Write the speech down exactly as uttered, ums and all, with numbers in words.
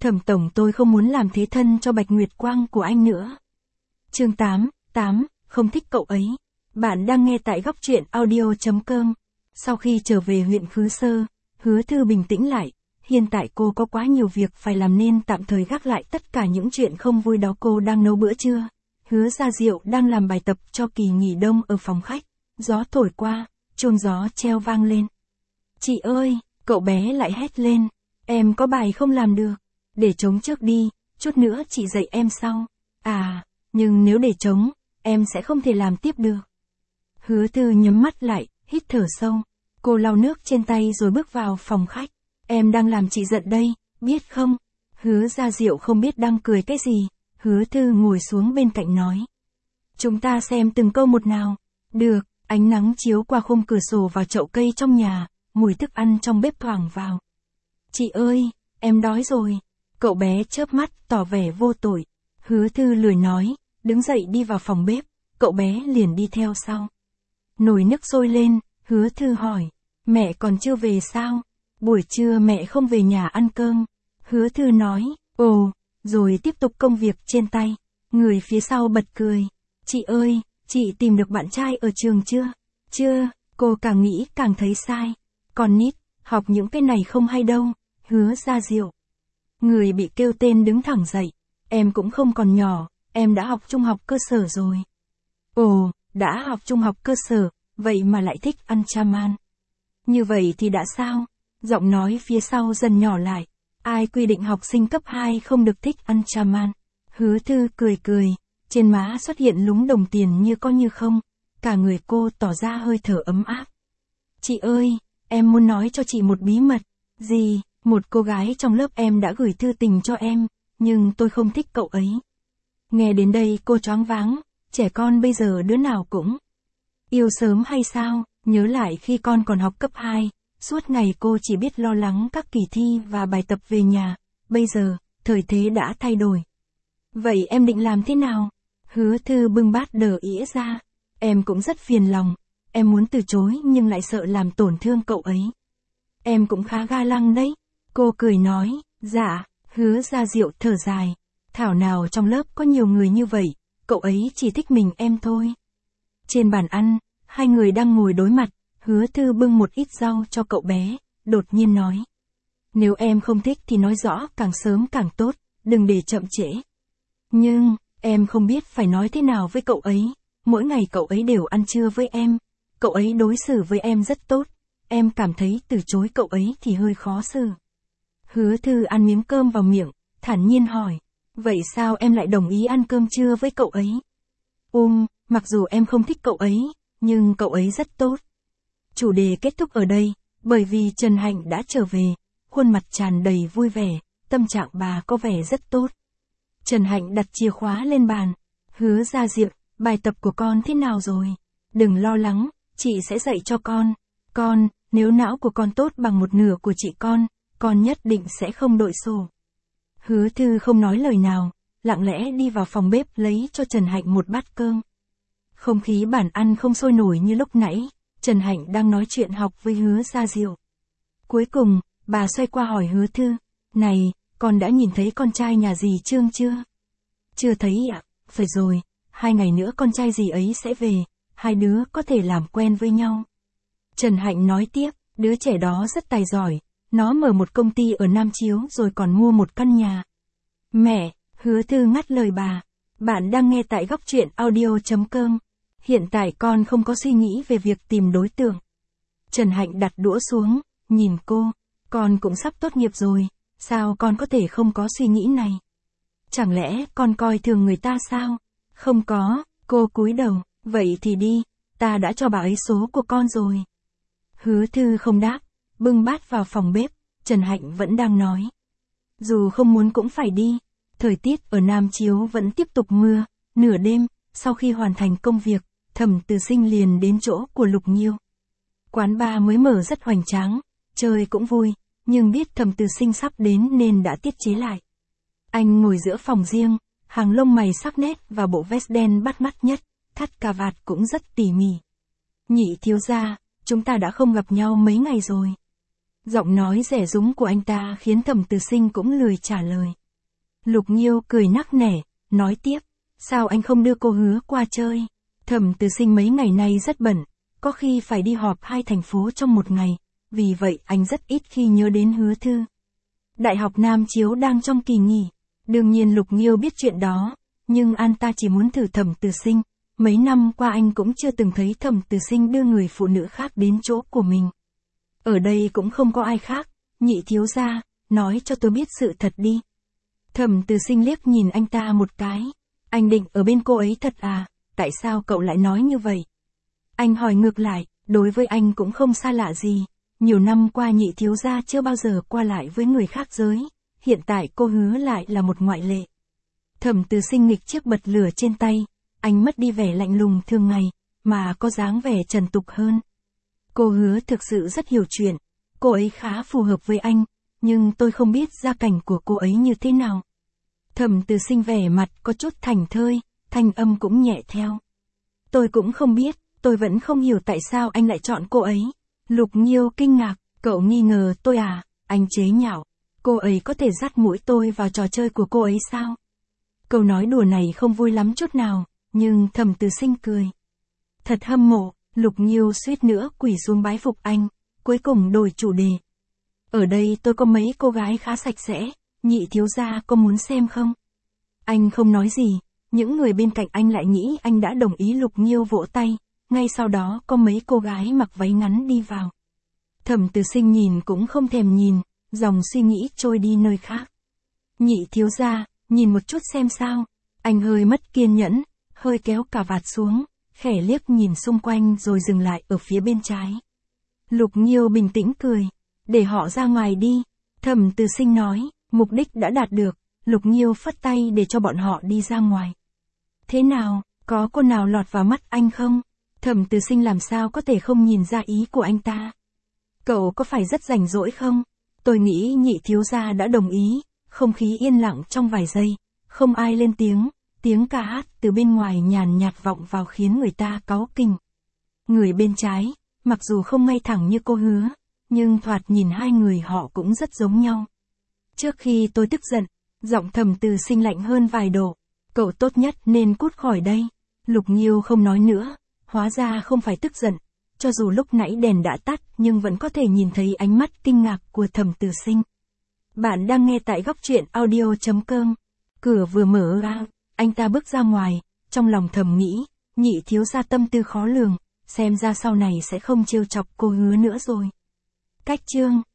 Thẩm tổng, tôi không muốn làm thế thân cho Bạch Nguyệt Quang của anh nữa. Chương tám, tám, không thích cậu ấy. Bạn đang nghe tại góc truyện audio chấm com. Sau khi trở về huyện Khứ Sơ, Hứa Thư bình tĩnh lại. Hiện tại cô có quá nhiều việc phải làm nên tạm thời gác lại tất cả những chuyện không vui đó. Cô đang nấu bữa trưa. Hứa Gia Diệu đang làm bài tập cho kỳ nghỉ đông ở phòng khách. Gió thổi qua, chuông gió treo vang lên. Chị ơi, cậu bé lại hét lên. Em có bài không làm được. Để trống trước đi, chút nữa chị dạy em sau. À, nhưng nếu để trống, em sẽ không thể làm tiếp được. Hứa Thư nhắm mắt lại, hít thở sâu. Cô lau nước trên tay rồi bước vào phòng khách. Em đang làm chị giận đây, biết không? Hứa Gia Diệu không biết đang cười cái gì. Hứa Thư ngồi xuống bên cạnh nói. Chúng ta xem từng câu một nào. Được, ánh nắng chiếu qua khung cửa sổ vào chậu cây trong nhà, mùi thức ăn trong bếp thoảng vào. Chị ơi, em đói rồi. Cậu bé chớp mắt, tỏ vẻ vô tội. Hứa Thư lười nói, đứng dậy đi vào phòng bếp, cậu bé liền đi theo sau. Nồi nước sôi lên, Hứa Thư hỏi, mẹ còn chưa về sao? Buổi trưa mẹ không về nhà ăn cơm. Hứa Thư nói, ồ, rồi tiếp tục công việc trên tay. Người phía sau bật cười. Chị ơi, chị tìm được bạn trai ở trường chưa? Chưa, cô càng nghĩ càng thấy sai. Còn nít, học những cái này không hay đâu. Hứa Gia Diệu. Người bị kêu tên đứng thẳng dậy. Em cũng không còn nhỏ, em đã học trung học cơ sở rồi. Ồ, đã học trung học cơ sở, vậy mà lại thích ăn chaman. Như vậy thì đã sao? Giọng nói phía sau dần nhỏ lại. Ai quy định học sinh cấp hai không được thích ăn chaman? Hứa Thư cười cười, trên má xuất hiện lúng đồng tiền như có như không. Cả người cô tỏ ra hơi thở ấm áp. Chị ơi, em muốn nói cho chị một bí mật. Gì? Một cô gái trong lớp em đã gửi thư tình cho em, nhưng tôi không thích cậu ấy. Nghe đến đây cô choáng váng, trẻ con bây giờ đứa nào cũng yêu sớm hay sao? Nhớ lại khi con còn học cấp hai, suốt ngày cô chỉ biết lo lắng các kỳ thi và bài tập về nhà, bây giờ, thời thế đã thay đổi. Vậy em định làm thế nào? Hứa Thư bưng bát đờ ĩa ra. Em cũng rất phiền lòng, em muốn từ chối nhưng lại sợ làm tổn thương cậu ấy. Em cũng khá ga lăng đấy. Cô cười nói, dạ. Hứa Gia Diệu thở dài. Thảo nào trong lớp có nhiều người như vậy, cậu ấy chỉ thích mình em thôi. Trên bàn ăn, hai người đang ngồi đối mặt, Hứa Thư bưng một ít rau cho cậu bé, đột nhiên nói. Nếu em không thích thì nói rõ càng sớm càng tốt, đừng để chậm trễ. Nhưng, em không biết phải nói thế nào với cậu ấy, mỗi ngày cậu ấy đều ăn trưa với em, cậu ấy đối xử với em rất tốt, em cảm thấy từ chối cậu ấy thì hơi khó xử. Hứa Thư ăn miếng cơm vào miệng, thản nhiên hỏi, vậy sao em lại đồng ý ăn cơm trưa với cậu ấy? Um, mặc dù em không thích cậu ấy, nhưng cậu ấy rất tốt. Chủ đề kết thúc ở đây, bởi vì Trần Hạnh đã trở về, khuôn mặt tràn đầy vui vẻ, tâm trạng bà có vẻ rất tốt. Trần Hạnh đặt chìa khóa lên bàn, Hứa Gia Diệu, bài tập của con thế nào rồi? Đừng lo lắng, chị sẽ dạy cho con. Con, nếu não của con tốt bằng một nửa của chị con, con nhất định sẽ không đội sổ. Hứa Thư không nói lời nào, lặng lẽ đi vào phòng bếp lấy cho Trần Hạnh một bát cơm. Không khí bàn ăn không sôi nổi như lúc nãy, Trần Hạnh đang nói chuyện học với Hứa Gia Diệu. Cuối cùng, bà xoay qua hỏi Hứa Thư, này, con đã nhìn thấy con trai nhà dì Trương chưa? Chưa thấy ạ, phải rồi, hai ngày nữa con trai dì ấy sẽ về, hai đứa có thể làm quen với nhau. Trần Hạnh nói tiếp, đứa trẻ đó rất tài giỏi, nó mở một công ty ở Nam Chiếu rồi còn mua một căn nhà. Mẹ, Hứa Thư ngắt lời bà, bạn đang nghe tại góc truyện audio chấm com. Hiện tại con không có suy nghĩ về việc tìm đối tượng. Trần Hạnh đặt đũa xuống, nhìn cô, con cũng sắp tốt nghiệp rồi, sao con có thể không có suy nghĩ này? Chẳng lẽ con coi thường người ta sao? Không có, cô cúi đầu, vậy thì đi, ta đã cho bà ấy số của con rồi. Hứa Thư không đáp, bưng bát vào phòng bếp, Trần Hạnh vẫn đang nói. Dù không muốn cũng phải đi, thời tiết ở Nam Chiếu vẫn tiếp tục mưa, nửa đêm, sau khi hoàn thành công việc, Thẩm Từ Sinh liền đến chỗ của Lục Nhiêu. Quán bar mới mở rất hoành tráng, chơi cũng vui, nhưng biết Thẩm Từ Sinh sắp đến nên đã tiết chế lại. Anh ngồi giữa phòng riêng, hàng lông mày sắc nét và bộ vest đen bắt mắt nhất, thắt cà vạt cũng rất tỉ mỉ. Nhị thiếu gia, chúng ta đã không gặp nhau mấy ngày rồi. Giọng nói rẻ rúng của anh ta khiến Thẩm Từ Sinh cũng lười trả lời. Lục Nghiêu cười nắc nẻ, nói tiếp, sao anh không đưa cô Hứa qua chơi? Thẩm Từ Sinh mấy ngày nay rất bận, có khi phải đi họp hai thành phố trong một ngày, vì vậy anh rất ít khi nhớ đến Hứa Thư. Đại học Nam Chiếu đang trong kỳ nghỉ, đương nhiên Lục Nghiêu biết chuyện đó, nhưng anh ta chỉ muốn thử Thẩm Từ Sinh, mấy năm qua anh cũng chưa từng thấy Thẩm Từ Sinh đưa người phụ nữ khác đến chỗ của mình. Ở đây cũng không có ai khác, Nhị thiếu gia, nói cho tôi biết sự thật đi. Thẩm Từ Sinh liếc nhìn anh ta một cái, anh định ở bên cô ấy thật à, tại sao cậu lại nói như vậy? Anh hỏi ngược lại, đối với anh cũng không xa lạ gì, nhiều năm qua Nhị thiếu gia chưa bao giờ qua lại với người khác giới, hiện tại cô Hứa lại là một ngoại lệ. Thẩm Từ Sinh nghịch chiếc bật lửa trên tay, anh mất đi vẻ lạnh lùng thường ngày, mà có dáng vẻ trần tục hơn. Cô Hứa thực sự rất hiểu chuyện, cô ấy khá phù hợp với anh, nhưng tôi không biết gia cảnh của cô ấy như thế nào. Thẩm Từ Sinh vẻ mặt có chút thảnh thơi, thanh âm cũng nhẹ theo. Tôi cũng không biết, tôi vẫn không hiểu tại sao anh lại chọn cô ấy. Lục Nghiêu kinh ngạc, cậu nghi ngờ tôi à? Anh chế nhạo, cô ấy có thể dắt mũi tôi vào trò chơi của cô ấy sao? Câu nói đùa này không vui lắm chút nào, nhưng Thẩm Từ Sinh cười. Thật hâm mộ, Lục Nghiêu suýt nữa quỳ xuống bái phục anh, cuối cùng đổi chủ đề. Ở đây tôi có mấy cô gái khá sạch sẽ, Nhị thiếu gia có muốn xem không? Anh không nói gì, những người bên cạnh anh lại nghĩ anh đã đồng ý. Lục Nghiêu vỗ tay, ngay sau đó có mấy cô gái mặc váy ngắn đi vào. Thẩm Từ Sinh nhìn cũng không thèm nhìn, dòng suy nghĩ trôi đi nơi khác. Nhị thiếu gia, nhìn một chút xem sao. Anh hơi mất kiên nhẫn, hơi kéo cà vạt xuống, khẽ liếc nhìn xung quanh rồi dừng lại ở phía bên trái. Lục Nghiêu bình tĩnh cười, để họ ra ngoài đi. Thẩm Từ Sinh nói, mục đích đã đạt được. Lục Nghiêu phất tay để cho bọn họ đi ra ngoài. Thế nào, có cô nào lọt vào mắt anh không? Thẩm Từ Sinh làm sao có thể không nhìn ra ý của anh ta. Cậu có phải rất rảnh rỗi không? Tôi nghĩ Nhị thiếu gia đã đồng ý. Không khí yên lặng trong vài giây, không ai lên tiếng, tiếng ca hát từ bên ngoài nhàn nhạt vọng vào khiến người ta cáu kỉnh. Người bên trái, mặc dù không ngay thẳng như cô Hứa, nhưng thoạt nhìn hai người họ cũng rất giống nhau. Trước khi tôi tức giận, giọng Thẩm Từ Sinh lạnh hơn vài độ, cậu tốt nhất nên cút khỏi đây. Lục Nghiêu không nói nữa, hóa ra không phải tức giận, cho dù lúc nãy đèn đã tắt nhưng vẫn có thể nhìn thấy ánh mắt kinh ngạc của Thẩm Từ Sinh. Bạn đang nghe tại góc truyện audio chấm com. Cửa vừa mở ra, anh ta bước ra ngoài, trong lòng thầm nghĩ, Nhị thiếu gia tâm tư khó lường, xem ra sau này sẽ không trêu chọc cô Hứa nữa rồi. Cách chương